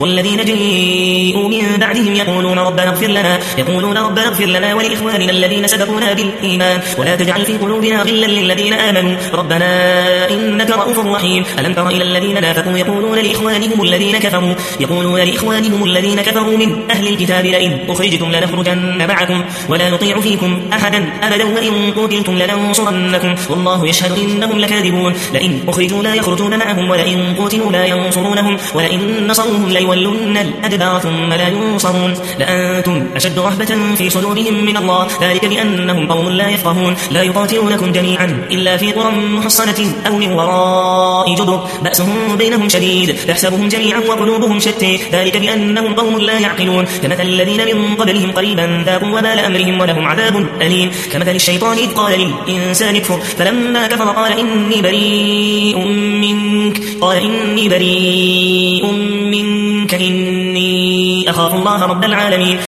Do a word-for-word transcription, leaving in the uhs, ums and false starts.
والذين جاءوا من بعدهم يقولون ربنا اغفر لنا يقولون ربنا اغفر لنا ولإخواننا الذين سبقونا بالإيمان ولا تجعل في قلوبنا غلا للذين آمنوا ربنا إنك رؤوف رحيم. ألم تر إلى الذين نافقوا يقولون لإخوانهم الذين كفروا يقولون لإخوانهم الذين كفروا من أهل الكتاب لئن أخرجتم لنخرجن معكم ولا نطيع فيكم أحدا أبدا وإن قتلتم لننصرنكم والله يشهد إنهم لكاذبون. لئن أخرجوا لا يخرجون معهم ولئن قتلوا لا ينصرونهم ولئن نصروهم ليولن الأدبار ثم لا ينصرون. لأنتم أشد رهبة في صدورهم من الله ذلك بأنهم قوم لا يفقهون. لا يقاتلونكم جميعا إلا في قرى محصنة أو من وراء جدر بأسهم بينهم شديد تحسبهم جميعا وقلوبهم شتى ذلك بأنهم قوم لا يعقلون. كمثل الذين من قبلهم قريبا ذاقوا وبال أمرهم ولهم عذاب أليم. كمثل الشيطان إذ قال للإنسان اكفر فلما كفر قال إني بريء منك قال إني بريء منك إني أخاف الله رب العالمين.